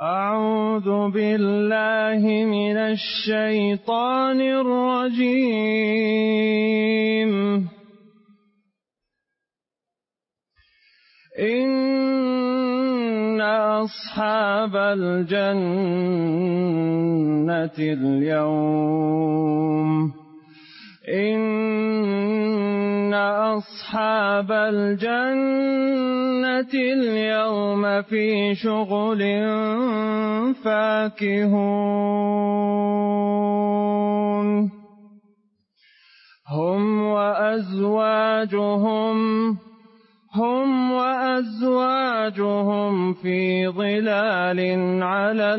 أعوذ بالله من الشيطان الرجيم. إن أصحاب الجنة اليوم في شغل فاكهون هم وأزواجهم في ظلال على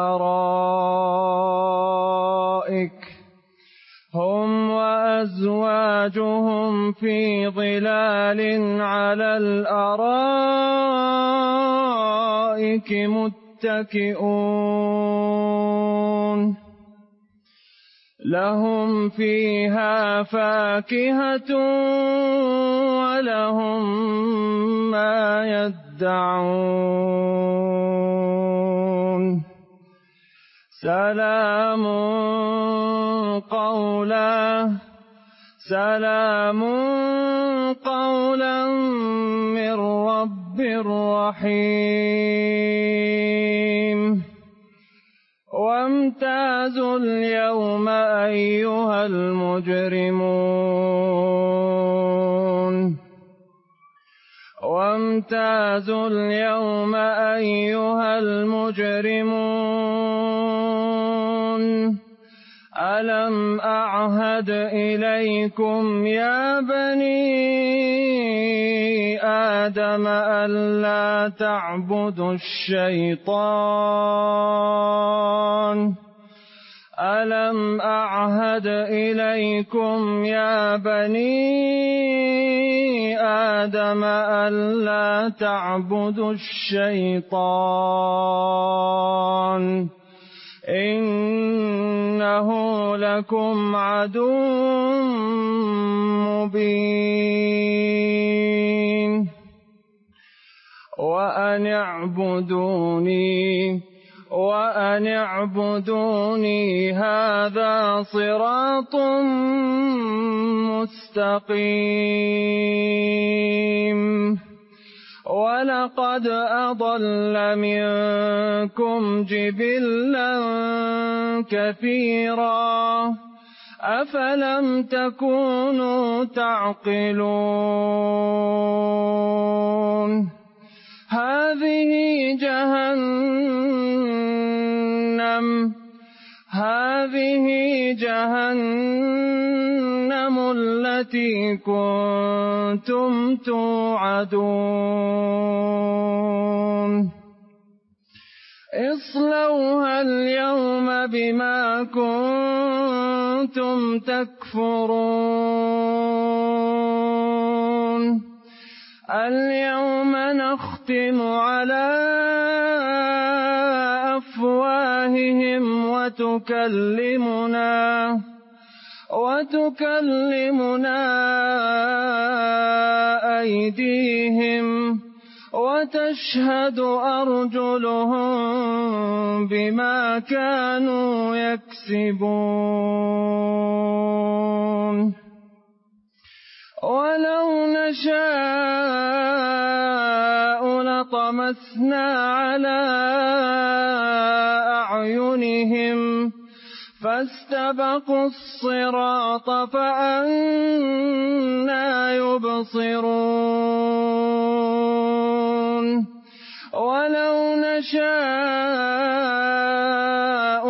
الأرائك متكئون لهم فيها فاكهة ولهم ما يدعون سلام قولا من رب رحيم. وامتازوا اليوم أيها المجرمون ألم أعهد إليكم يا بني آدم ألا تعبدوا الشيطان إنه لكم عدو مبين وأن اعبدوني هذا صراط مستقيم. ولقد أضل منكم جبلا كثيرا أفلم تكونوا تعقلون هذه جهنم التي كنتم توعدون اصلوها اليوم بما كنتم تكفرون اليوم نختم على أفواههم وتكلمنا أيديهم وتشهد أرجلهم بما كانوا يكسبون ولو نشاء لطمسنا على أعينهم فاستبقوا الصراط فأنى يبصرون ولو نشاء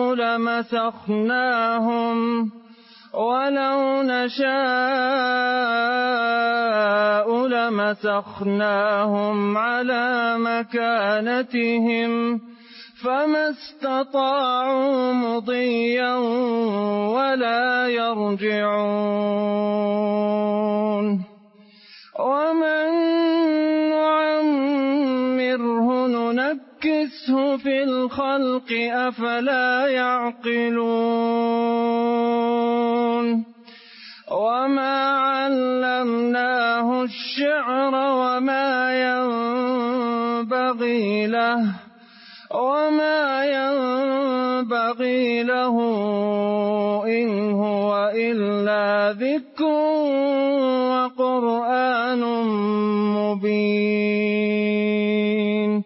لمسخناهم على مكانتهم فما استطاعوا مضيا ولا يرجعون ومن نعمره ننكسه في الخلق أفلا يعقلون وما علمناه الشعر وما ينبغي له وما ينبغي له إن هو إلا ذكر وقرآن مبين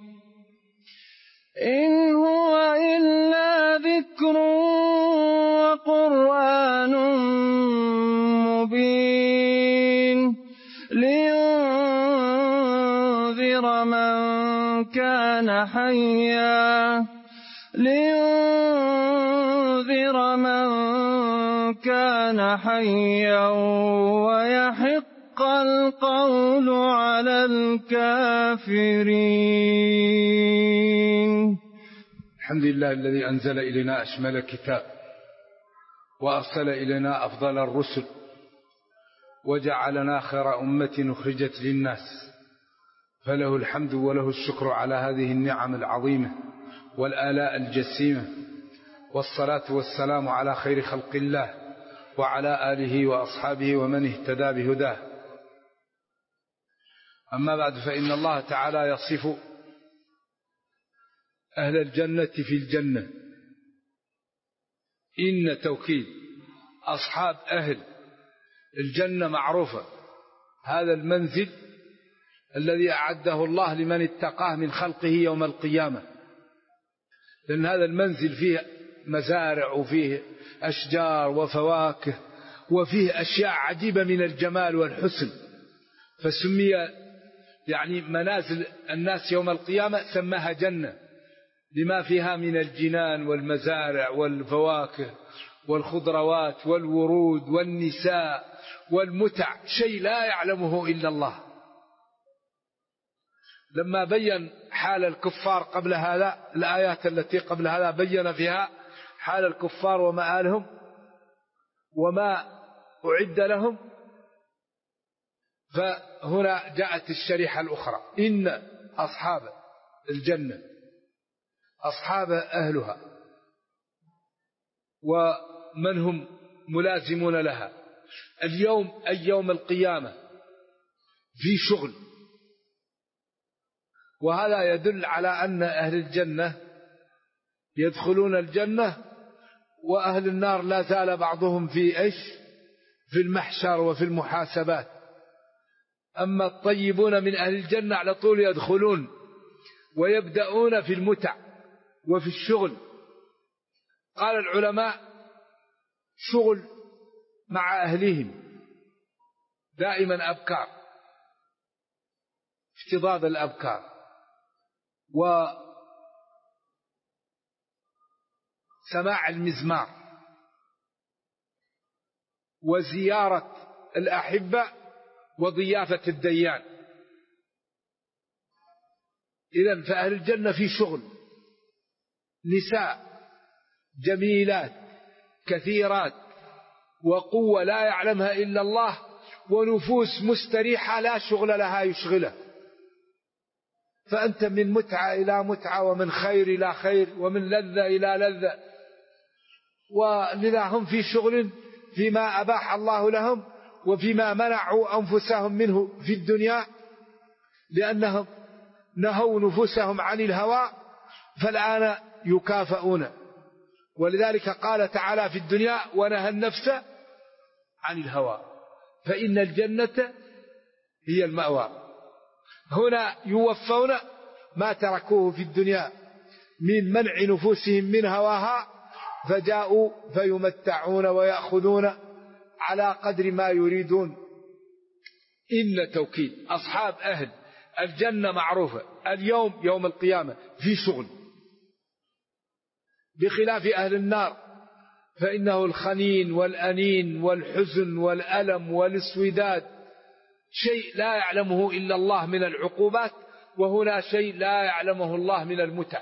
إن هو إلا ذكر وقرآن مبين لينذر من كان حيا ويحق القول على الكافرين. الحمد لله الذي أنزل إلينا أشمل الكتاب وأرسل إلينا أفضل الرسل وجعلنا خير أمة أخرجت للناس، فله الحمد وله الشكر على هذه النعم العظيمة والآلاء الجسيمة، والصلاة والسلام على خير خلق الله وعلى آله وأصحابه ومن اهتدى بهداه. أما بعد، فإن الله تعالى يصف أهل الجنة في الجنة إن توكيد أصحاب أهل الجنة معروفة، هذا المنزل الذي أعده الله لمن اتقاه من خلقه يوم القيامة، لأن هذا المنزل فيه مزارع وفيه أشجار وفواكه وفيه أشياء عجيبة من الجمال والحسن، فسمي يعني منازل الناس يوم القيامة سماها جنة لما فيها من الجنان والمزارع والفواكه والخضروات والورود والنساء والمتع، شيء لا يعلمه إلا الله. لما بين حال الكفار قبل هذا، الآيات التي قبل هذا بين فيها حال الكفار ومآلهم وما أعد لهم، فهنا جاءت الشريحة الأخرى إن أصحاب الجنة أصحاب أهلها ومن هم ملازمون لها اليوم أي يوم القيامة في شغل، وهذا يدل على أن أهل الجنة يدخلون الجنة وأهل النار لا زال بعضهم في المحشر وفي المحاسبات. أما الطيبون من أهل الجنة على طول يدخلون ويبدأون في المتع وفي الشغل. قال العلماء شغل مع أهلهم دائما أبكار، افتضاض الأبكار وسماع المزمار وزيارة الأحبة وضيافة الديان. إذن فأهل الجنة في شغل، نساء جميلات كثيرات وقوة لا يعلمها إلا الله، ونفوس مستريحة لا شغل لها يشغله. فأنت من متعة إلى متعة ومن خير إلى خير ومن لذة إلى لذة، ولذا هم في شغل فيما أباح الله لهم وفيما منعوا أنفسهم منه في الدنيا، لأنهم نهوا نفوسهم عن الهوى فالآن يكافئون. ولذلك قال تعالى في الدنيا ونهى النفس عن الهوى فإن الجنة هي المأوى. هنا يوفون ما تركوه في الدنيا من منع نفوسهم من هواها، فجاءوا فيمتعون ويأخذون على قدر ما يريدون. إن توكيد أصحاب أهل الجنة معروفة اليوم يوم القيامة في شغل، بخلاف أهل النار فإنه الخنين والأنين والحزن والألم والاسوداد، شيء لا يعلمه إلا الله من العقوبات، وهنا شيء لا يعلمه الله من المتع.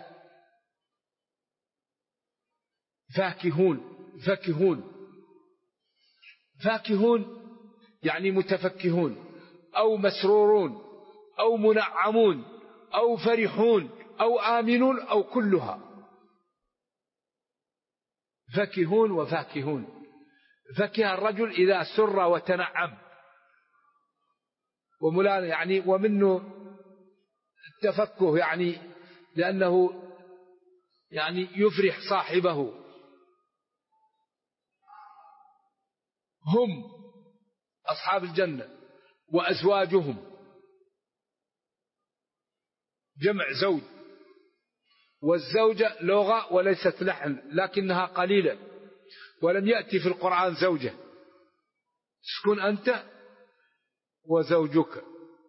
فاكهون يعني متفكهون أو مسرورون أو منعمون أو فرحون أو آمنون أو كلها، فاكهون وفاكهون. فكه الرجل إذا سر وتنعم، يعني ومنه التفكه يعني لأنه يعني يفرح صاحبه. هم أصحاب الجنة وأزواجهم، جمع زوج، والزوجة لغة وليست لحن لكنها قليلة، ولم يأتي في القرآن زوجة، تكون أنت وزوجك.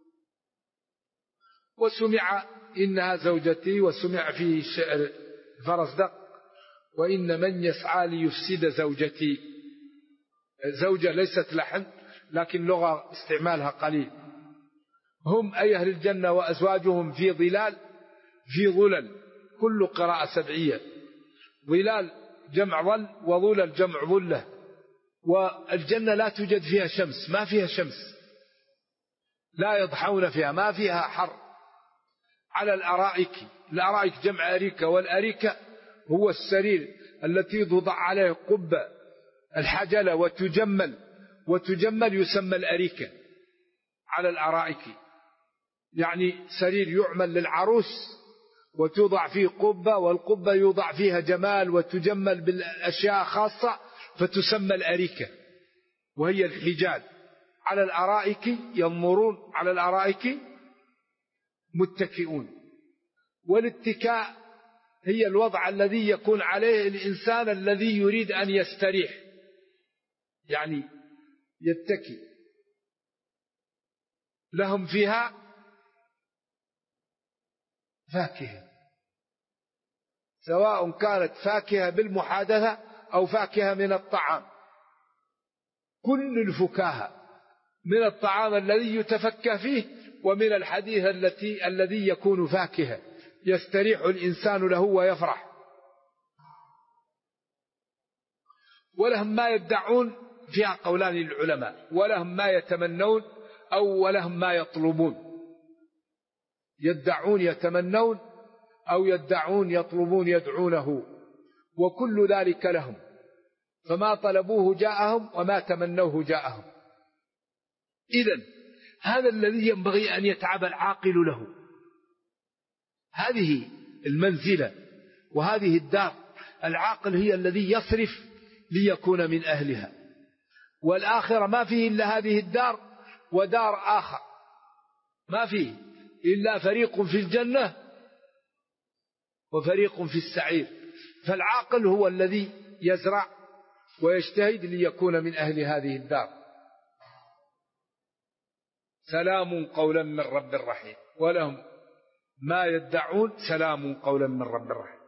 وسمع إنها زوجتي، وسمع في شعر فرزدق وإن من يسعى ليفسد زوجتي. زوجة ليست لحن لكن لغة استعمالها قليل. هم أي أهل الجنة وأزواجهم في ظلال، في ظلل، كل قراءة سبعية. ظلال جمع ظل، وظلل جمع ظلة. والجنة لا توجد فيها شمس، ما فيها شمس، لا يضحون فيها، ما فيها حر. على الأرائك، الأرائك جمع أريكة، والأريكة هو السرير التي توضع عليه قبة الحجلة وتجمل يسمى الأريكة. على الأرائك يعني سرير يعمل للعروس وتوضع فيه قبة، والقبة يوضع فيها جمال وتجمل بالأشياء خاصة فتسمى الأريكة، وهي الحجال. على الأرائك ينظرون، على الأرائك متكئون. والاتكاء هي الوضع الذي يكون عليه الإنسان الذي يريد أن يستريح، يعني يتكي. لهم فيها فاكهة، سواء كانت فاكهة بالمحادثة أو فاكهة من الطعام، كل الفكاهة من الطعام الذي يتفكه فيه، ومن الحديث الذي يكون فاكهة يستريح الإنسان له ويفرح. ولهم ما يدعون، فيها قولان للعلماء، ولهم ما يتمنون أو ولهم ما يطلبون. يدعون يتمنون أو يدعون يطلبون يدعونه، وكل ذلك لهم، فما طلبوه جاءهم وما تمنوه جاءهم. إذن هذا الذي ينبغي أن يتعب العاقل له، هذه المنزلة وهذه الدار. العاقل هي الذي يصرف ليكون من أهلها، والآخرة ما فيه إلا هذه الدار ودار آخر، ما فيه إلا فريق في الجنة وفريق في السعير. فالعاقل هو الذي يزرع ويجتهد ليكون من أهل هذه الدار. سلام قولا من رب رحيم. ولهم ما يدعون سلام قولا من رب رحيم.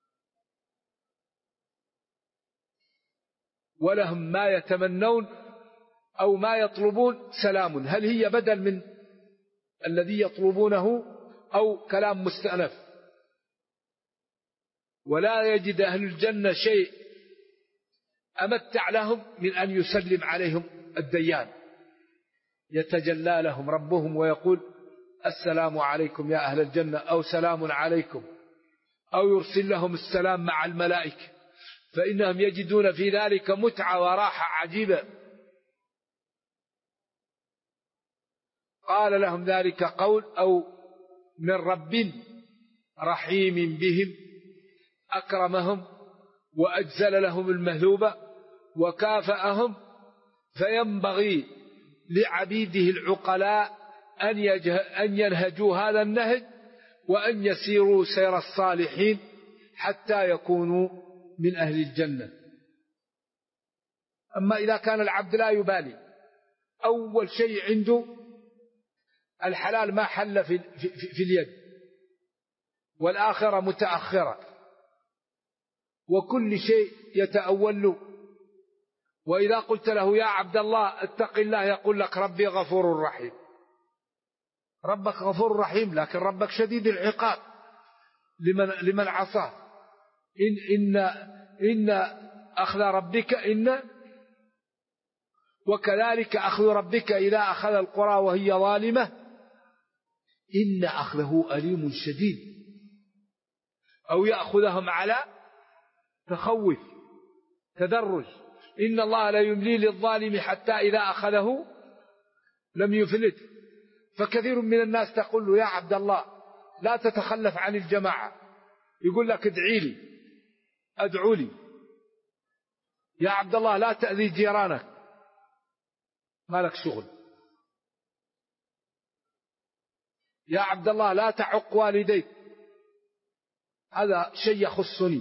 ولهم ما يتمنون أو ما يطلبون سلام، هل هي بدل من الذي يطلبونه أو كلام مستأنف؟ ولا يجد أهل الجنة شيء أمتع لهم من أن يسلم عليهم الديان، يتجلى لهم ربهم ويقول السلام عليكم يا أهل الجنة، أو سلام عليكم، أو يرسل لهم السلام مع الملائكة، فإنهم يجدون في ذلك متعة وراحة عجيبة. قال لهم ذلك قول أو من رب رحيم بهم أكرمهم وأجزل لهم المهلوبة وكافأهم، فينبغي لعبيده العقلاء أن ينهجوا هذا النهج وأن يسيروا سير الصالحين حتى يكونوا من أهل الجنة. أما إذا كان العبد لا يبالي، أول شيء عنده الحلال ما حل في اليد، والآخرة متأخرة، وكل شيء يتأول. وإذا قلت له يا عبد الله اتق الله يقول لك ربي غفور رحيم. ربك غفور رحيم، لكن ربك شديد العقاب لمن عصاه. إن أخذ ربك وكذلك أخذ ربك إذا أخذ القرى وهي ظالمة إن أخذه أليم شديد، أو يأخذهم على تخوف تدرج. إن الله لا يملي للظالم حتى إذا أخذه لم يفلت. فكثير من الناس تقول له يا عبد الله لا تتخلف عن الجماعة، يقول لك ادعي لي، أدعو لي. يا عبد الله لا تأذي جيرانك، ما لك شغل. يا عبد الله لا تعق والديك، هذا شيء يخصني.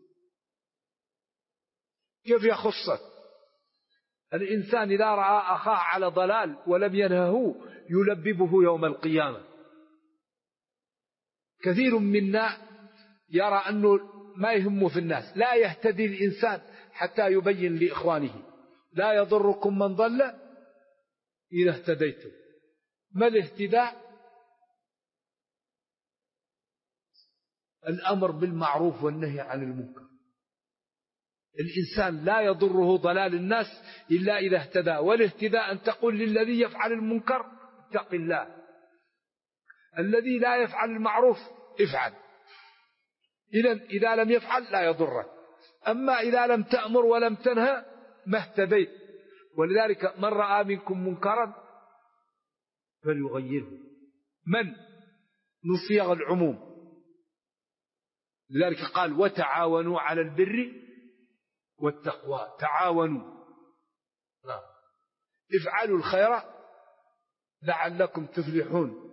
كيف يخصك؟ الإنسان إذا رأى أخاه على ضلال ولم ينهه يلببه يوم القيامة. كثير منا يرى أنه ما يهمه في الناس. لا يهتدي الإنسان حتى يبين لإخوانه. لا يضركم من ضل إذا اهتديتم. ما الاهتداء؟ الأمر بالمعروف والنهي عن المنكر. الإنسان لا يضره ضلال الناس إلا إذا اهتدى. والاهتداء أن تقول للذي يفعل المنكر اتق الله، الذي لا يفعل المعروف افعل. إذا لم يفعل لا يضرك. أما إذا لم تأمر ولم تنهى ما اهتديت. ولذلك من رأى منكم منكرا فليغيره. من نصيغ العموم. لذلك قال وتعاونوا على البر والتقوى. تعاونوا، افعلوا الخير لعلكم تفلحون.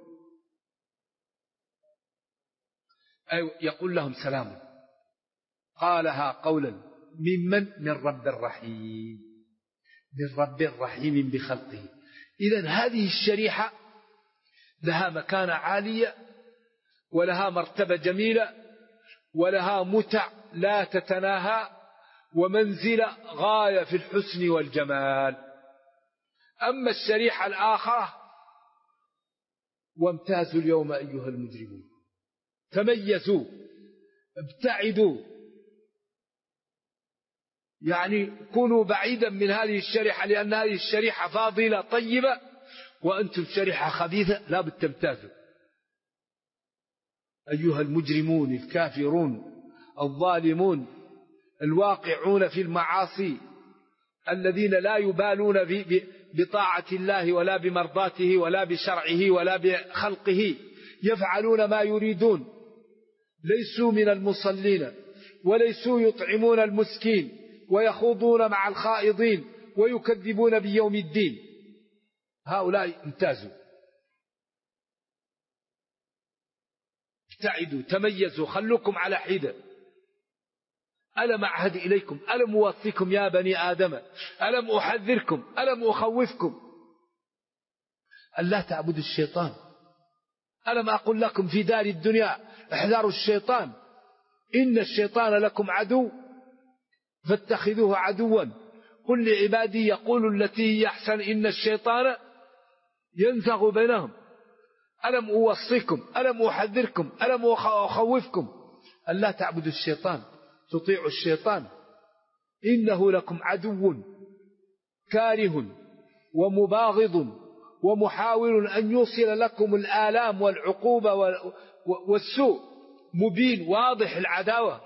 أي يقول لهم سلام. قالها قولا من رب الرحيم، من رب رحيم بخلقه. إذن هذه الشريحة لها مكانة عالية، ولها مرتبة جميلة، ولها متع لا تتناهى، ومنزلة غاية في الحسن والجمال. أما الشريحة الآخرة وامتازوا اليوم أيها المجرمون، تميزوا، ابتعدوا، يعني كونوا بعيدا من هذه الشريحة، لأن هذه الشريحة فاضلة طيبة وأنتم شريحة خبيثة لا بد تمتازوا. أيها المجرمون الكافرون الظالمون الواقعون في المعاصي، الذين لا يبالون بطاعة الله ولا بمرضاته ولا بشرعه ولا بخلقه، يفعلون ما يريدون، ليسوا من المصلين وليسوا يطعمون المسكين ويخوضون مع الخائضين ويكذبون بيوم الدين. هؤلاء امتازوا، ابتعدوا، تميزوا، خلوكم على حدة. ألم أعهد إليكم، ألم أوصيكم يا بني آدم، ألم أحذركم، ألم أخوفكم ألا تعبدوا الشيطان. ألم أقل لكم في دار الدنيا احذروا الشيطان، إن الشيطان لكم عدو فاتخذوه عدوا، قل لعبادي يقولوا التي هي أحسن إن الشيطان ينزغ بينهم. ألم أوصيكم، ألم أحذركم، ألم أخوفكم ألا تعبدوا الشيطان، تطيعوا الشيطان، إنه لكم عدو كاره ومباغض ومحاول أن يوصل لكم الآلام والعقوبة والسوء، مبين واضح العداوة.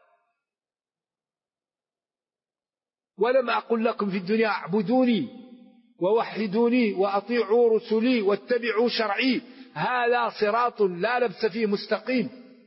ولم أقل لكم في الدنيا اعبدوني ووحدوني وأطيعوا رسلي واتبعوا شرعي، هذا صراط لا لبس فيه مستقيم.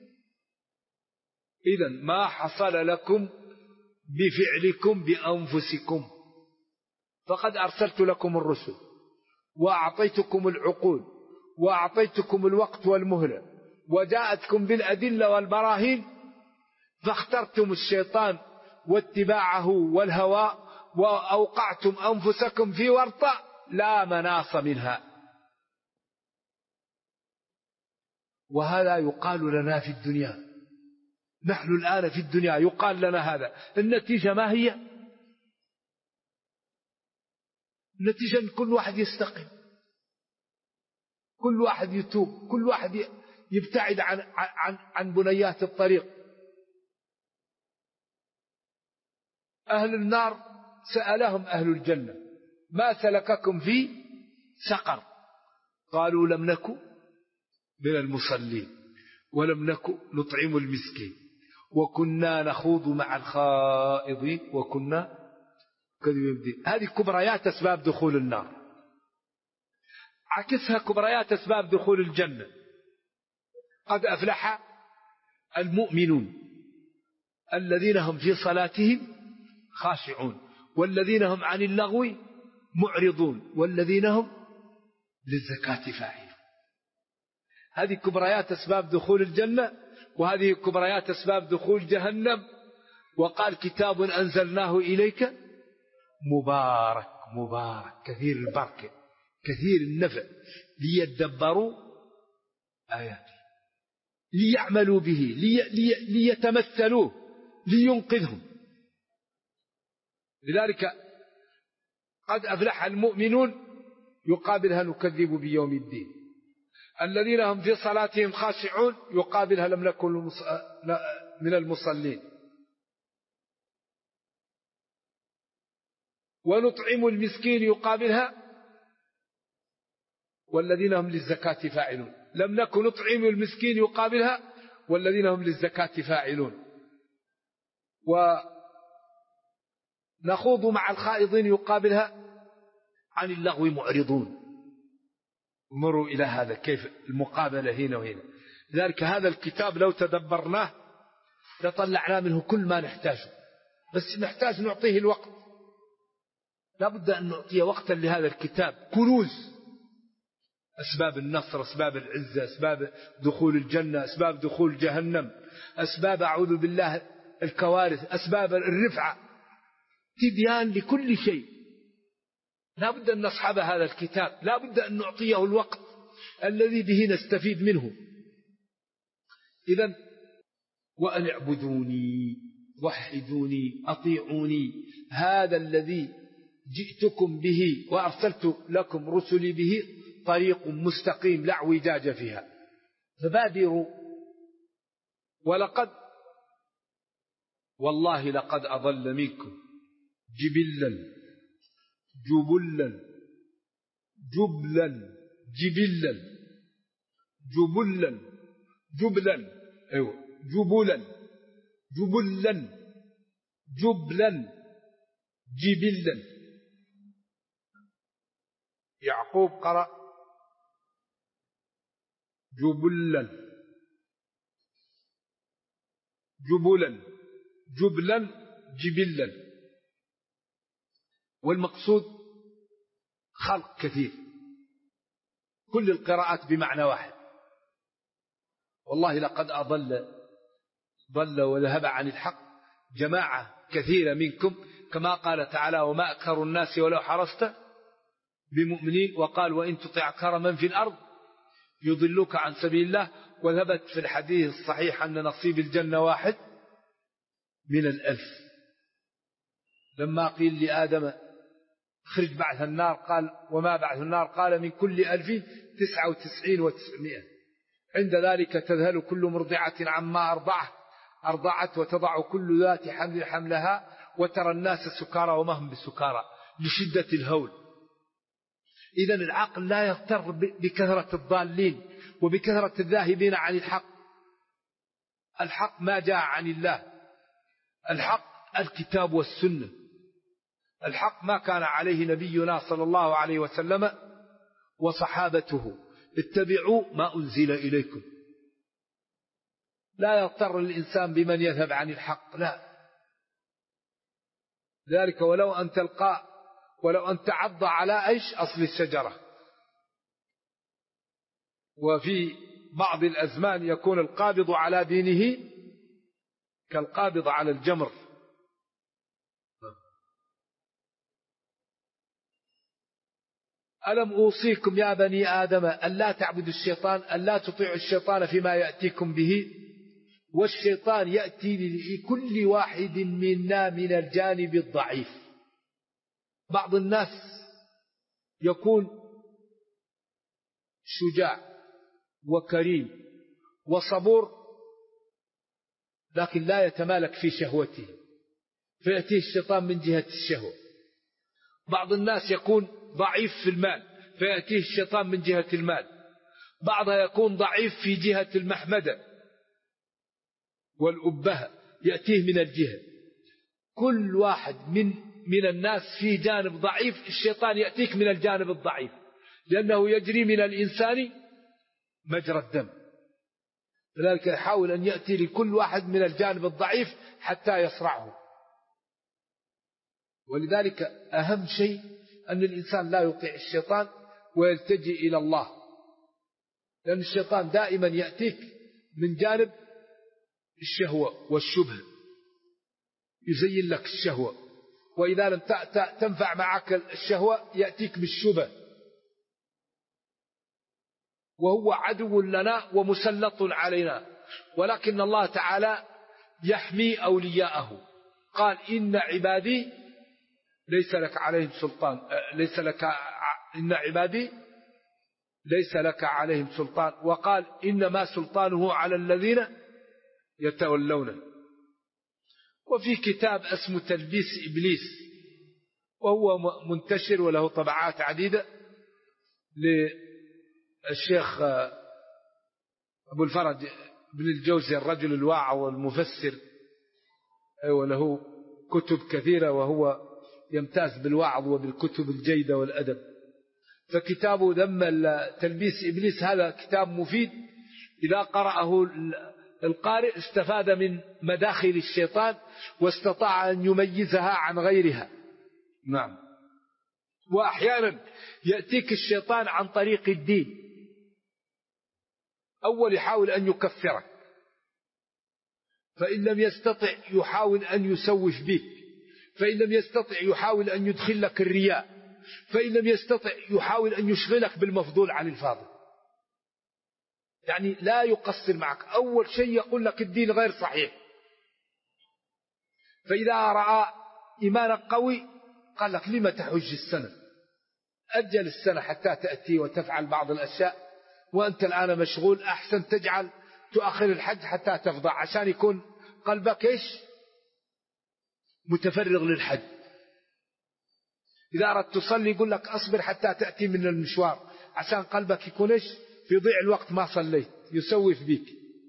إذن ما حصل لكم بفعلكم بأنفسكم، فقد أرسلت لكم الرسل وأعطيتكم العقول وأعطيتكم الوقت والمهلة وجاءتكم بالأدلة والبراهين، فاخترتم الشيطان واتباعه والهوى وأوقعتم أنفسكم في ورطة لا مناص منها. وهذا يقال لنا في الدنيا، نحن الآن في الدنيا يقال لنا هذا. النتيجة ما هي؟ النتيجة أن كل واحد يستقيم، كل واحد يتوب، كل واحد يبتعد عن بنيات الطريق. أهل النار سألهم أهل الجنة ما سلككم في سقر؟ قالوا لم نكن من المصلين ولم نكن نطعم المسكين وكنا نخوض مع الخائضين وكنا كذبين بدين. هذه كبريات أسباب دخول النار. عكسها كبريات أسباب دخول الجنة. قد أفلح المؤمنون الذين هم في صلاتهم خاشعون والذين هم عن اللغو معرضون والذين هم للزكاة فاعلون. هذه كبريات أسباب دخول الجنة، وهذه كبريات أسباب دخول جهنم. وقال كتاب أنزلناه إليك مبارك، مبارك كثير البركة كثير النفع، ليدبروا آياته ليعملوا به ليتمثلوه لينقذهم. لذلك قد أفلح المؤمنون يقابلها نكذب بيوم الدين. الذين هم في صلاتهم خاشعون يقابلها لم نكن من المصلين. ونطعم المسكين يقابلها والذين هم للزكاة فاعلون. لم نكن نطعم المسكين يقابلها والذين هم للزكاة فاعلون. ونخوض مع الخائضين يقابلها عن اللغو معرضون. انظروا إلى هذا كيف المقابلة هنا وهنا. لذلك هذا الكتاب لو تدبرناه لطلعنا منه كل ما نحتاجه، بس نحتاج نعطيه الوقت. لابد أن نعطيه وقتا لهذا الكتاب. كنوز أسباب النصر، أسباب العزة، أسباب دخول الجنة، أسباب دخول جهنم، أسباب أعوذ بالله الكوارث، أسباب الرفعة، تبيان لكل شيء. لا بد أن نصحب هذا الكتاب، لا بد أن نعطيه الوقت الذي به نستفيد منه. إذن وأن اعبدوني وحدوني أطيعوني، هذا الذي جئتكم به وأرسلت لكم رسلي به طريق مستقيم لا اعوجاج فيها فبادروا. ولقد والله لقد أضل منكم جبلا جبلا جبلا جبلا جبلا جبلا أيوة جبلا جبلا جبلا جبلا. يعقوب قرأ جبلا جبلا جبلا جبلا. والمقصود خلق كثير، كل القراءات بمعنى واحد. والله لقد ضل وذهب عن الحق جماعة كثيرة منكم، كما قال تعالى وما أكثر الناس ولو حرصت بمؤمنين. وقال وإن تطع أكثر من في الأرض يضلوك عن سبيل الله. وثبت في الحديث الصحيح أن نصيب الجنة 1 من 1000. لما قيل لآدم خرج بعث النار قال وما بعث النار قال من كل 1099 و900. عند ذلك تذهل كل مرضعة عما أرضعت وتضع كل ذات حمل حملها وترى الناس سكارى وما هم بسكارى لشدة الهول. إذن العقل لا يغتر بكثرة الضالين وبكثرة الذاهبين عن الحق. الحق ما جاء عن الله، الحق الكتاب والسنة. الحق ما كان عليه نبينا صلى الله عليه وسلم وصحابته. اتبعوا ما أنزل إليكم. لا يغتر الإنسان بمن يذهب عن الحق، لا. ذلك ولو أن تعض على أيش أصل الشجرة. وفي بعض الأزمان يكون القابض على دينه كالقابض على الجمر. ألم أوصيكم يا بني آدم ألا تعبدوا الشيطان ألا تطيعوا الشيطان فيما يأتيكم به والشيطان يأتي لكل واحد منا من الجانب الضعيف. بعض الناس يكون شجاع وكريم وصبور لكن لا يتمالك في شهوته فيأتيه الشيطان من جهة الشهوة. بعض الناس يكون ضعيف في المال فيأتيه الشيطان من جهة المال. بعضها يكون ضعيف في جهة المحمدة والأبهة يأتيه من الجهة. كل واحد من الناس في جانب ضعيف الشيطان يأتيك من الجانب الضعيف لأنه يجري من الإنسان مجرى الدم. لذلك يحاول أن يأتي لكل واحد من الجانب الضعيف حتى يصرعه. ولذلك أهم شيء أن الإنسان لا يطيع الشيطان ويلتجئ إلى الله، لأن الشيطان دائما يأتيك من جانب الشهوة والشبه، يزين لك الشهوة، وإذا لم تنفع معك الشهوة يأتيك بالشبه، وهو عدو لنا ومسلط علينا. ولكن الله تعالى يحمي أولياءه، قال إن عبادي ليس لك عليهم سلطان، إن عبادي ليس لك عليهم سلطان، وقال إنما سلطانه على الذين يتولونه. وفي كتاب اسمه تلبيس إبليس، وهو منتشر وله طبعات عديدة، للشيخ أبو الفرج بن الجوزي الرجل الواعظ والمفسر، وله كتب كثيرة، وهو يمتاز بالوعظ وبالكتب الجيدة والأدب. فكتابه ذم تلبيس إبليس هذا كتاب مفيد، إذا قرأه القارئ استفاد من مداخل الشيطان واستطاع أن يميزها عن غيرها. نعم. وأحيانا يأتيك الشيطان عن طريق الدين، أول يحاول أن يكفرك، فإن لم يستطع يحاول أن يسوف بك، فإن لم يستطع يحاول أن يدخل لك الرياء، فإن لم يستطع يحاول أن يشغلك بالمفضول عن الفاضل. يعني لا يقصر معك، أول شيء يقول لك الدين غير صحيح، فإذا رأى إيمانك قوي قال لك لما تحج السنة، أجل السنة حتى تأتي وتفعل بعض الأشياء، وأنت الآن مشغول، أحسن تجعل تؤخر الحج حتى تفضى، عشان يكون قلبك إيش متفرغ للحج. إذا أردت تصلي يقول لك أصبر حتى تأتي من المشوار، عشان قلبك يكون إيش في ضيع الوقت ما صليت، يسوف بك.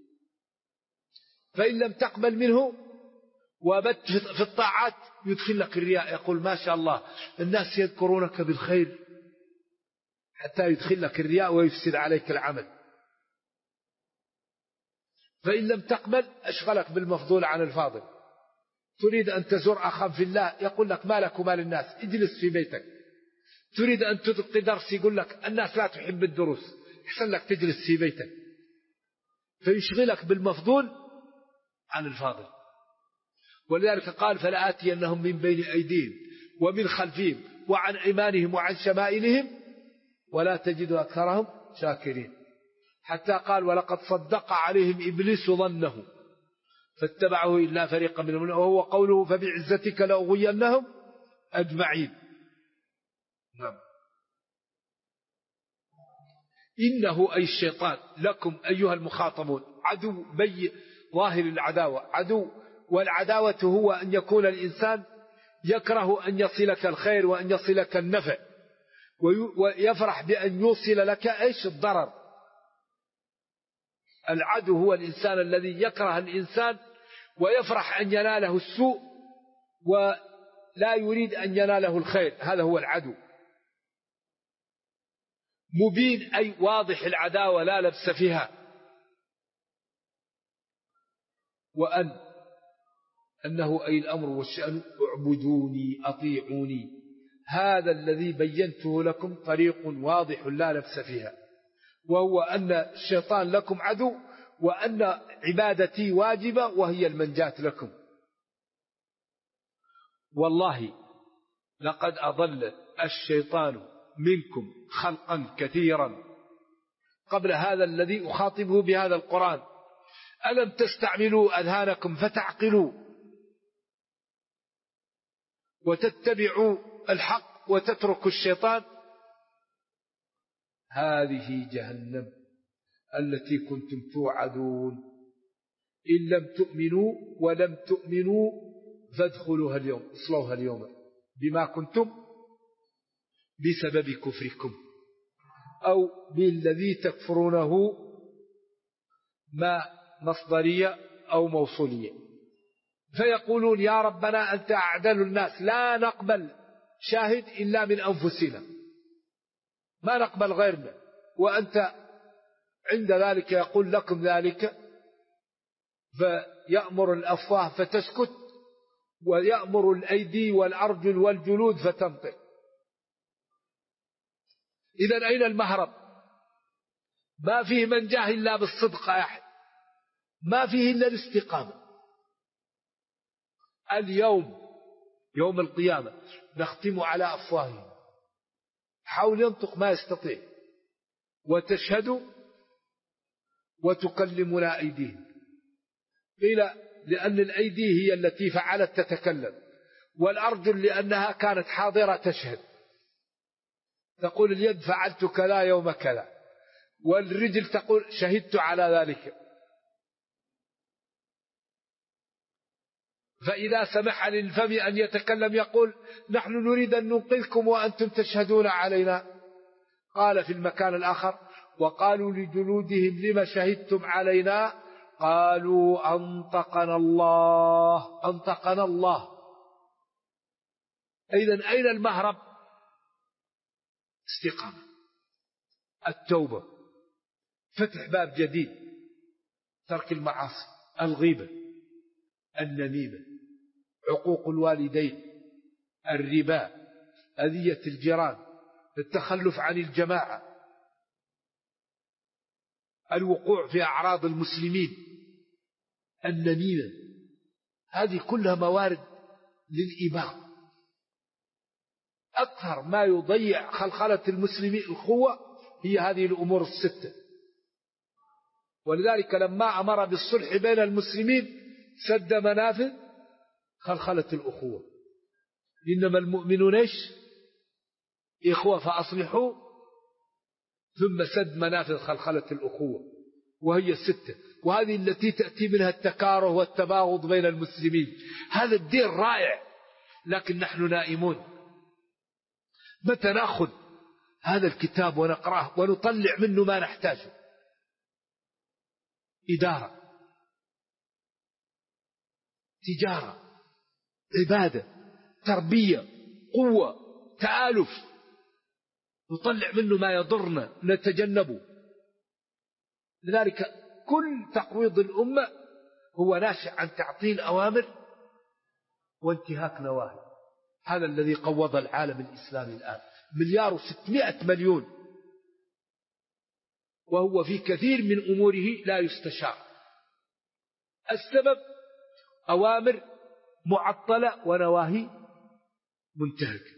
فإن لم تقبل منه وابت في الطاعات يدخل لك الرياء، يقول ما شاء الله الناس يذكرونك بالخير، حتى يدخل لك الرياء ويفسد عليك العمل. فإن لم تقبل أشغلك بالمفضول عن الفاضل. تريد أن تزور أخا في الله يقول لك ما لك وما للناس، اجلس في بيتك. تريد أن تلقي درس يقول لك الناس لا تحب الدروس، يحسن لك تجلس في بيتك، فيشغلك بالمفضول عن الفاضل. ولذلك قال فلآتينهم من بين أيديهم ومن خلفهم وعن أيمانهم وعن شمائلهم ولا تجد أكثرهم شاكرين. حتى قال ولقد صدق عليهم إبليس ظنه فاتبعه إلا فريقا منهم، وهو قوله فبعزتك لأغوينهم أجمعين. نعم. إنه أي الشيطان لكم أيها المخاطبون عدو ظاهر العداوة، عدو. والعداوة هو أن يكون الإنسان يكره أن يصلك الخير وأن يصلك النفع، ويفرح بأن يوصل لك إيش الضرر. العدو هو الإنسان الذي يكره الإنسان ويفرح أن يناله السوء ولا يريد أن يناله الخير، هذا هو العدو. مبين أي واضح العداوة لا لبس فيها. أنه أي الأمر والشأن اعبدوني أطيعوني، هذا الذي بينته لكم طريق واضح لا لبس فيها، وهو أن الشيطان لكم عدو، وأن عبادتي واجبة وهي المنجاة لكم. والله لقد أضل الشيطان منكم خلقا كثيرا قبل هذا الذي أخاطبه بهذا القرآن. ألم تستعملوا أذهانكم فتعقلوا وتتبعوا الحق وتتركوا الشيطان؟ هذه جهنم التي كنتم توعدون، إن لم تؤمنوا ولم تؤمنوا فادخلوها اليوم، اصلوها اليوم بما كنتم بسبب كفركم، أو بالذي تكفرونه ما مصدرية أو موصولية. فيقولون يا ربنا أنت أعدل الناس، لا نقبل شاهد إلا من أنفسنا، ما نقبل غيرنا، وأنت عند ذلك يقول لكم ذلك فيأمر الأفواه فتسكت، ويأمر الأيدي والأرجل والجلود فتنطق. إذن أين المهرب؟ ما فيه من جاه إلا بالصدق يا أحد، ما فيه إلا الاستقامة. اليوم يوم القيامة نختم على أفواههم، حاول ينطق ما يستطيع، وتشهد وتكلمنا أيديهم. قيل لأن الأيدي هي التي فعلت تتكلم، والأرجل لأنها كانت حاضرة تشهد، تقول اليد فعلت كذا يوم كذا، والرجل تقول شهدت على ذلك. فإذا سمح للفم أن يتكلم يقول نحن نريد أن ننقذكم وأنتم تشهدون علينا. قال في المكان الآخر وقالوا لجلودهم لما شهدتم علينا قالوا أنطقنا الله. أنطقنا الله. إذن أين المهرب؟ استقامة، التوبة، فتح باب جديد، ترك المعاصي، الغيبة، النميمة، عقوق الوالدين، الربا، أذية الجيران، التخلف عن الجماعة، الوقوع في أعراض المسلمين، النميمة. هذه كلها موارد للإباء. أكثر ما يضيع خلخلة المسلمين الأخوة هي هذه الأمور الستة. ولذلك لما أمر بالصلح بين المسلمين سد منافذ خلخلة الأخوة. إنما المؤمنون إيش؟ إخوة فأصلحوا، ثم سد منافذ خلخلة الأخوة، وهي الستة. وهذه التي تأتي منها التكاره والتباغض بين المسلمين. هذا الدين رائع، لكن نحن نائمون. متى نأخذ هذا الكتاب ونقرأه ونطلع منه ما نحتاجه؟ إدارة، تجارة، عبادة، تربية، قوة، تآلف، نطلع منه ما يضرنا نتجنبه. لذلك كل تقويض الأمة هو ناشئ عن تعطيل أوامر وانتهاك نواهي. هذا الذي قوض العالم الإسلامي الآن، 1,600,000,000,000، وهو في كثير من أموره لا يستشار. السبب أوامر معطلة ونواهي منتهكة.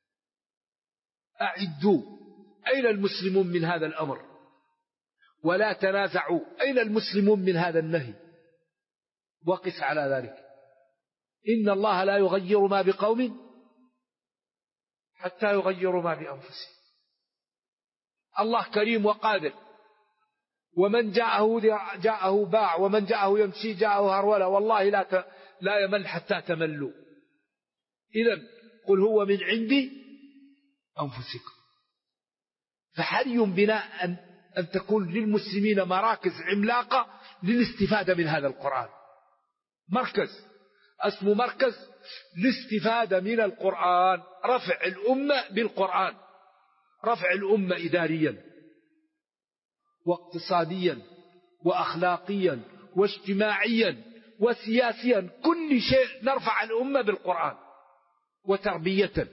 أعدوا، أين المسلمون من هذا الأمر؟ ولا تنازعوا، أين المسلمون من هذا النهي؟ وقس على ذلك. إن الله لا يغير ما بقوم حتى يغيروا ما بأنفسهم. الله كريم وقادر، ومن جاءه باع، ومن جاءه يمشي جاءه هرولة، والله لا يمل حتى تملوا. إذن قل هو من عندي أنفسكم. فحري بنا أن تكون للمسلمين مراكز عملاقة للاستفادة من هذا القرآن. مركز اسمه مركز الاستفادة من القرآن، رفع الأمة بالقرآن، رفع الأمة إداريا واقتصاديا وأخلاقيا واجتماعيا وسياسيا، كل شيء نرفع الأمة بالقرآن، وتربية.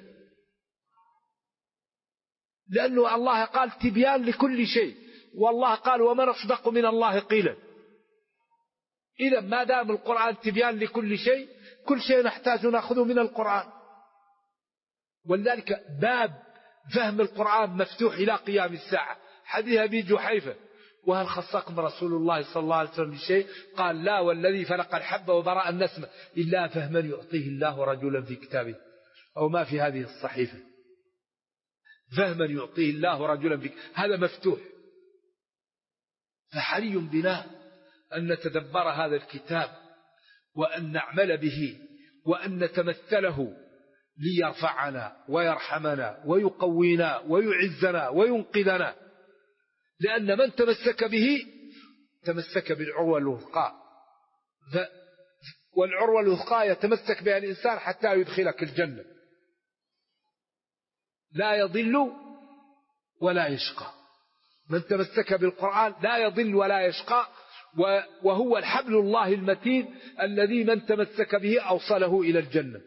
لأنه الله قال تبيان لكل شيء، والله قال ومن أصدق من الله قيلا. إذا ما دام القرآن تبيان لكل شيء، كل شيء نحتاج نأخذه من القرآن. ولذلك باب فهم القرآن مفتوح إلى قيام الساعة. حديث أبي جحيفة وهل خصكم رسول الله صلى الله عليه وسلم بشيء؟ قال لا والذي فلق الحب وبرأ النسمة إلا فهما يعطيه الله رجلا في كتابه، أو ما في هذه الصحيفة، فهما يعطيه الله رجلا في كتابه. هذا مفتوح. فحري بنا أن نتدبر هذا الكتاب وأن نعمل به وأن نتمثله ليرفعنا ويرحمنا ويقوينا ويعزنا وينقذنا. لأن من تمسك به تمسك بالعروة الوثقى، والعروة الوثقى يتمسك بها الإنسان حتى يدخلك الجنة، لا يضل ولا يشقى. من تمسك بالقرآن لا يضل ولا يشقى، وهو الحبل الله المتين الذي من تمسك به أوصله إلى الجنة.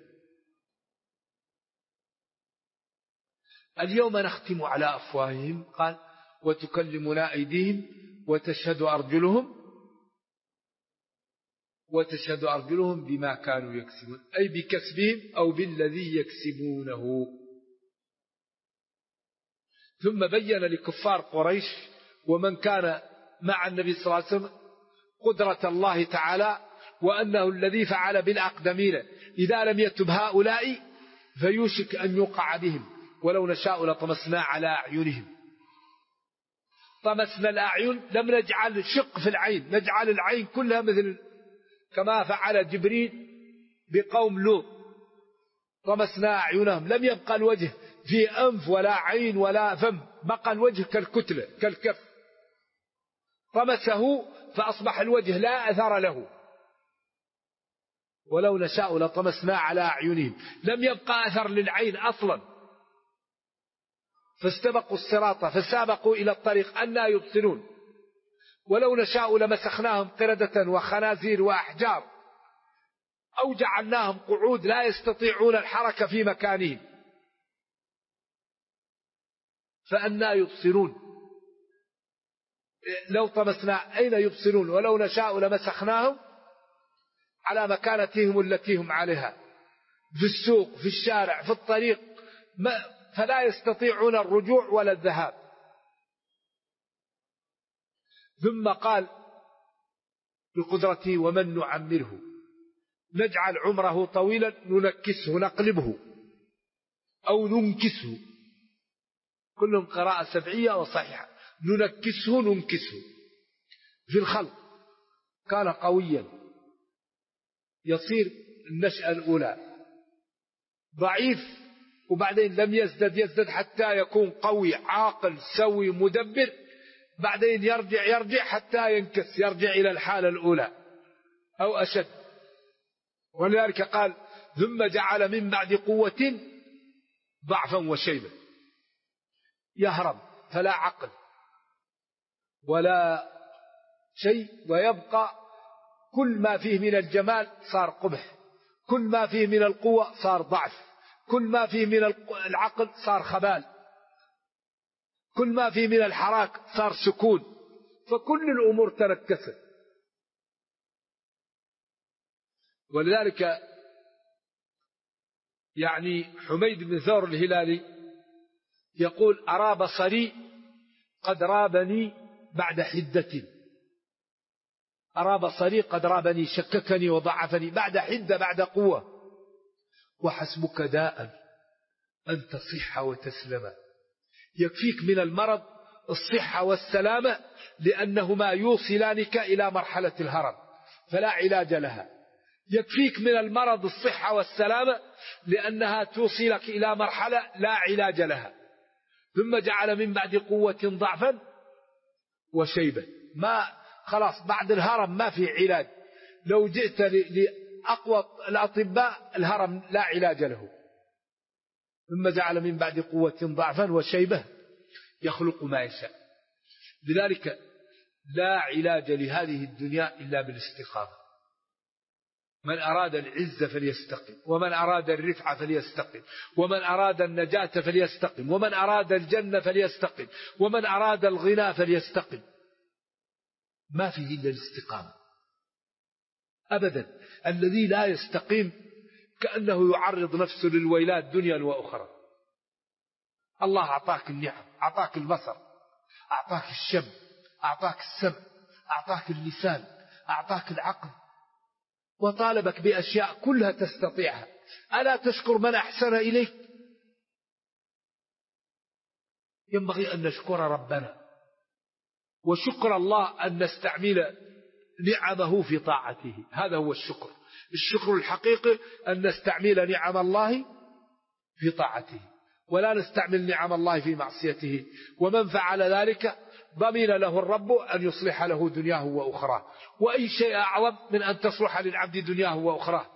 اليوم نختم على أفواههم قال وتكلمنا أيديهم وتشهد أرجلهم بما كانوا يكسبون، أي بكسبهم أو بالذي يكسبونه. ثم بين لكفار قريش ومن كان مع النبي صلى الله عليه وسلم قدرة الله تعالى، وأنه الذي فعل بالأقدمين إذا لم يتب هؤلاء فيوشك أن يوقع بهم، ولو نشاء لطمسنا على أعينهم. طمسنا الأعين، لم نجعل شق في العين، نجعل العين كلها مثل كما فعل جبريل بقوم لوط، طمسنا أعينهم، لم يبقى الوجه في أنف ولا عين ولا فم، بقى الوجه كالكتلة كالكف، طمسه فأصبح الوجه لا أثر له. ولو نشاء لطمسنا على أعينهم، لم يبقى أثر للعين أصلا، فاستبقوا الصراط فسابقوا إلى الطريق أنى يبصرون. ولو نشاء لمسخناهم قردة وخنازير وأحجار أو جعلناهم قعود لا يستطيعون الحركة في مكانهم فأنى يبصرون. لو طمسنا أين يبصرون؟ ولو نشاء لمسخناهم على مكانتهم التي هم عليها، في السوق في الشارع في الطريق، فلا يستطيعون الرجوع ولا الذهاب. ثم قال بقدرته ومن نعمره نجعل عمره طويلا ننكسه نقلبه أو ننكسه، كلهم قراءة سبعية وصحيحة، ننكسه في الخلق. كان قويا يصير النشأة الأولى ضعيف، وبعدين لم يزدد حتى يكون قوي عاقل سوي مدبر، بعدين يرجع حتى ينكس، يرجع إلى الحالة الأولى أو أشد. ولذلك قال ثم جعل من بعد قوة ضعفا وشيبا، يهرب فلا عقل ولا شيء، ويبقى كل ما فيه من الجمال صار قبح، كل ما فيه من القوة صار ضعف، كل ما فيه من العقل صار خبال، كل ما فيه من الحراك صار سكون، فكل الأمور تركست. ولذلك يعني حميد بن ثور الهلالي يقول أرى بصري قد رابني بعد حدة، أرى بصري قد رابني شككني وضعفني بعد حدة بعد قوة، وحسبك داء أن تصح وتسلم. يكفيك من المرض الصحة والسلامة، لأنهما يوصلانك إلى مرحلة الهرم فلا علاج لها. يكفيك من المرض الصحة والسلامة لأنها توصلك إلى مرحلة لا علاج لها. ثم جعل من بعد قوة ضعفا وشيبا، ما خلاص بعد الهرم ما في علاج، لو جئت لأقوى الأطباء الهرم لا علاج له. ثم جعل من بعد قوة ضعفا وشيبة يخلق ما يشاء. لذلك لا علاج لهذه الدنيا إلا بالاستقامة. من أراد العزة فليستقم، ومن أراد الرفعة فليستقم، ومن أراد النجاة فليستقم، ومن أراد الجنة فليستقم، ومن أراد الغنى فليستقم. ما فيه إلا الاستقامة أبدا. الذي لا يستقيم كأنه يعرض نفسه للويلات دنيا وأخرى. الله أعطاك النعم، أعطاك البصر، أعطاك الشم، أعطاك السمع، أعطاك اللسان، أعطاك العقل، وطالبك بأشياء كلها تستطيعها. ألا تشكر من أحسن إليك؟ ينبغي أن نشكر ربنا، وشكر الله أن نستعمل نعمه في طاعته، هذا هو الشكر. الشكر الحقيقي أن نستعمل نعم الله في طاعته، ولا نستعمل نعم الله في معصيته. ومن فعل ذلك ضمن له الرب أن يصلح له دنياه وأخراه. وأي شيء أعظم من أن تصلح للعبد دنياه وأخراه.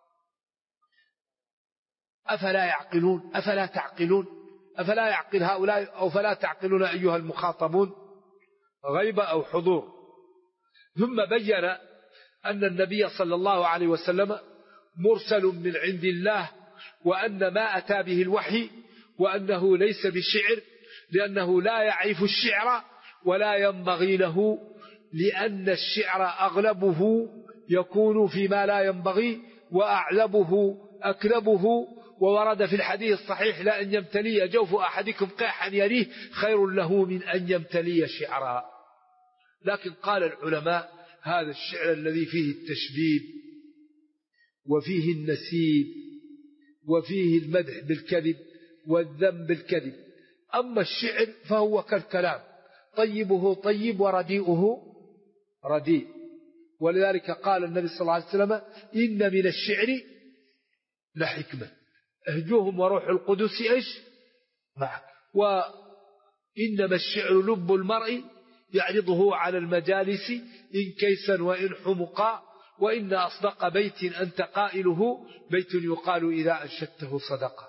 أفلا يعقلون؟ أفلا تعقلون؟ أفلا يعقل هؤلاء أو فلا تعقلون أيها المخاطبون؟ غيبة أو حضور؟ ثم بين أن النبي صلى الله عليه وسلم مرسل من عند الله، وأن ما أتى به الوحي، وأنه ليس بشعر، لأنه لا يعرف الشعر ولا ينبغي له، لأن الشعر أغلبه يكون فيما لا ينبغي، وأعلبه أكلبه. وورد في الحديث الصحيح: لأن يمتلي جوف أحدكم قيحا يريه خير له من أن يمتلي شعرا. لكن قال العلماء: هذا الشعر الذي فيه التشبيب وفيه النسيب وفيه المدح بالكذب والذم بالكذب. أما الشعر فهو كالكلام، طيبه طيب ورديئه رديء. ولذلك قال النبي صلى الله عليه وسلم: إن من الشعر لحكمة اهجوهم وروح القدس إيش معك. وإنما الشعر لب المرء يعرضه على المجالس إن كيسا وإن حمقا، وإن أصدق بيت أنت قائله بيت يقال إذا أنشدته صدقا.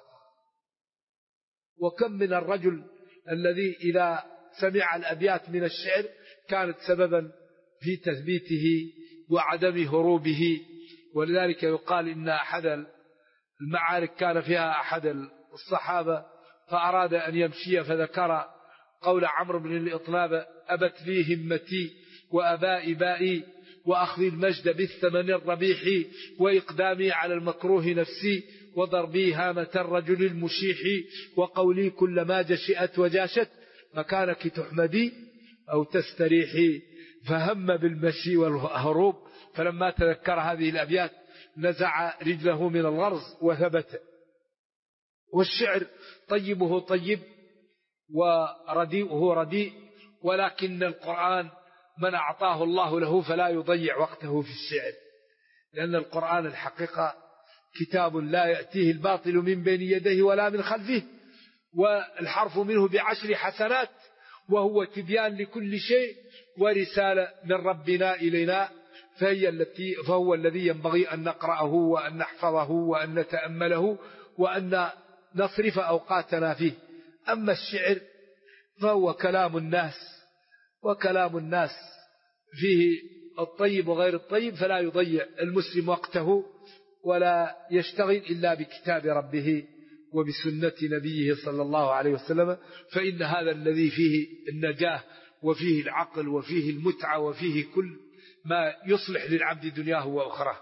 وكم من الرجل الذي إذا سمع الأبيات من الشعر كانت سببا في تثبيته وعدم هروبه. ولذلك يقال إن أحد المعارك كان فيها أحد الصحابة فأراد أن يمشي، فذكر قول عمرو بن الإطناب: أبت لي همتي وأباء بائي وأخذ المجد بالثمن الربيح وإقدامي على المكروه نفسي وضربي هامة الرجل المشيح وقولي كلما جشئت وجاشت مكانك تحمدي أو تستريحي. فهم بالمشي والهروب، فلما تذكر هذه الأبيات نزع رجله من الغرز وثبت. والشعر طيبه طيب ورديئه رديء، ولكن القرآن من أعطاه الله له فلا يضيع وقته في الشعر، لأن القرآن الحقيقة كتاب لا يأتيه الباطل من بين يديه ولا من خلفه، والحرف منه ب10 حسنات، وهو تبيان لكل شيء ورسالة من ربنا إلينا، فهو الذي ينبغي أن نقرأه وأن نحفظه وأن نتأمله وأن نصرف أوقاتنا فيه. أما الشعر فهو كلام الناس، وكلام الناس فيه الطيب وغير الطيب، فلا يضيع المسلم وقته ولا يشتغل إلا بكتاب ربه وبسنة نبيه صلى الله عليه وسلم، فإن هذا الذي فيه النجاة وفيه العقل وفيه المتعة وفيه كل ما يصلح للعبد دنياه وأخراه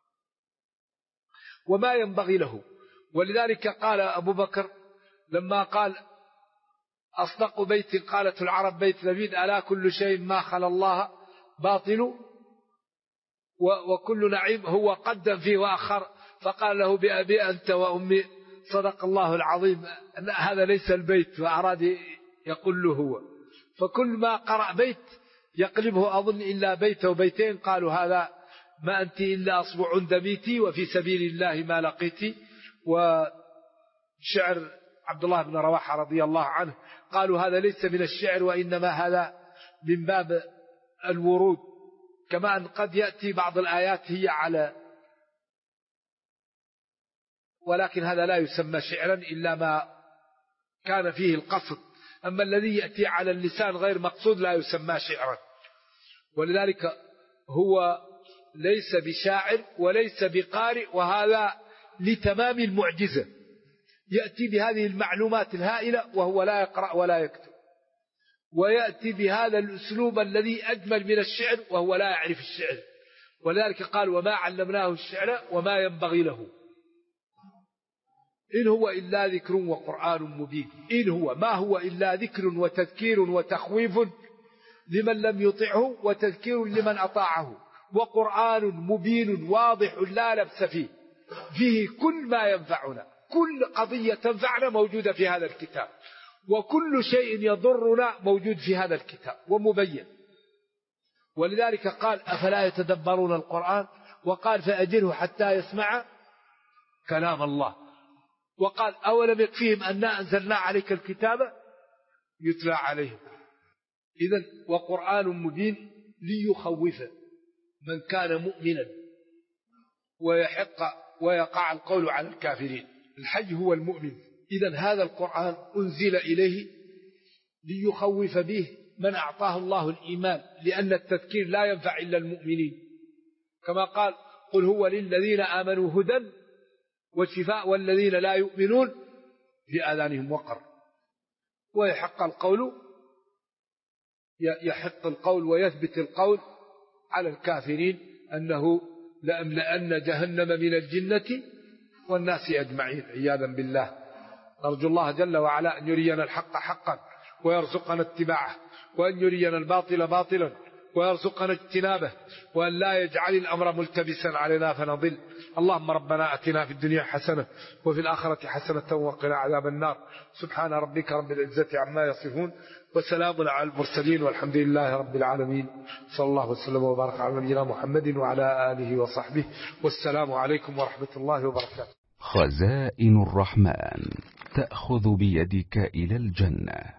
وما ينبغي له. ولذلك قال أبو بكر لما قال: أصدق بيت قالت العرب بيت لبيد، ألا كل شيء ما خلا الله باطل وكل نعيم، هو قدم فيه وأخر، فقال له: بأبي أنت وأمي صدق الله العظيم. هذا ليس البيت، وأراد يقول له هو. فكل ما قرأ بيت يقلبه أظن إلا بيت وبيتين، قالوا: هذا ما أنت إلا أصبع دميتي وفي سبيل الله ما لقيتي. وشعر عبد الله بن رواحة رضي الله عنه قالوا: هذا ليس من الشعر، وإنما هذا من باب الورود، كما أن قد يأتي بعض الآيات هي على، ولكن هذا لا يسمى شعرا إلا ما كان فيه القصد. أما الذي يأتي على اللسان غير مقصود لا يسمى شعرا. ولذلك هو ليس بشاعر وليس بقارئ، وهذا لتمام المعجزة، يأتي بهذه المعلومات الهائلة وهو لا يقرأ ولا يكتب، ويأتي بهذا الأسلوب الذي أجمل من الشعر وهو لا يعرف الشعر. ولذلك قال: وما علمناه الشعر وما ينبغي له إن هو إلا ذكر وقرآن مبين. إن هو ما هو إلا ذكر وتذكير وتخويف لمن لم يطعه وتذكير لمن أطاعه، وقرآن مبين واضح لا لبس فيه، فيه كل ما ينفعنا، كل قضية تنفعنا موجودة في هذا الكتاب، وكل شيء يضرنا موجود في هذا الكتاب ومبين. ولذلك قال: أفلا يتدبرون القرآن؟ وقال: فأجره حتى يسمع كلام الله. وقال: أولم يكفيهم أننا أنزلنا عليك الكتاب يتلى عليهم. إذن وقرآن مبين ليخوف من كان مؤمنا ويقع القول على الكافرين. الحي هو المؤمن. إذن هذا القرآن أنزل إليه ليخوف به من أعطاه الله الإيمان، لأن التذكير لا ينفع إلا المؤمنين، كما قال قل هو للذين آمنوا هدى وشفاء والذين لا يؤمنون في آذانهم وقر. ويحق القول ويثبت القول على الكافرين أنه لأملأن جهنم من الجنة والناس أجمعين عياذا بالله. نرجو الله جل وعلا أن يرينا الحق حقا ويرزقنا اتباعه، وأن يرينا الباطل باطلا ويرزقنا اجتنابه، وأن لا يجعل الأمر ملتبسا علينا فنضل. اللهم ربنا أتنا في الدنيا حسنة وفي الآخرة حسنة وقنا عذاب النار. سبحان ربك رب العزة عما يصفون وسلام على المرسلين والحمد لله رب العالمين. صلى الله وسلم وبارك على نبينا محمد وعلى آله وصحبه، والسلام عليكم ورحمة الله وبركاته. خزائن الرحمن تأخذ بيدك إلى الجنة.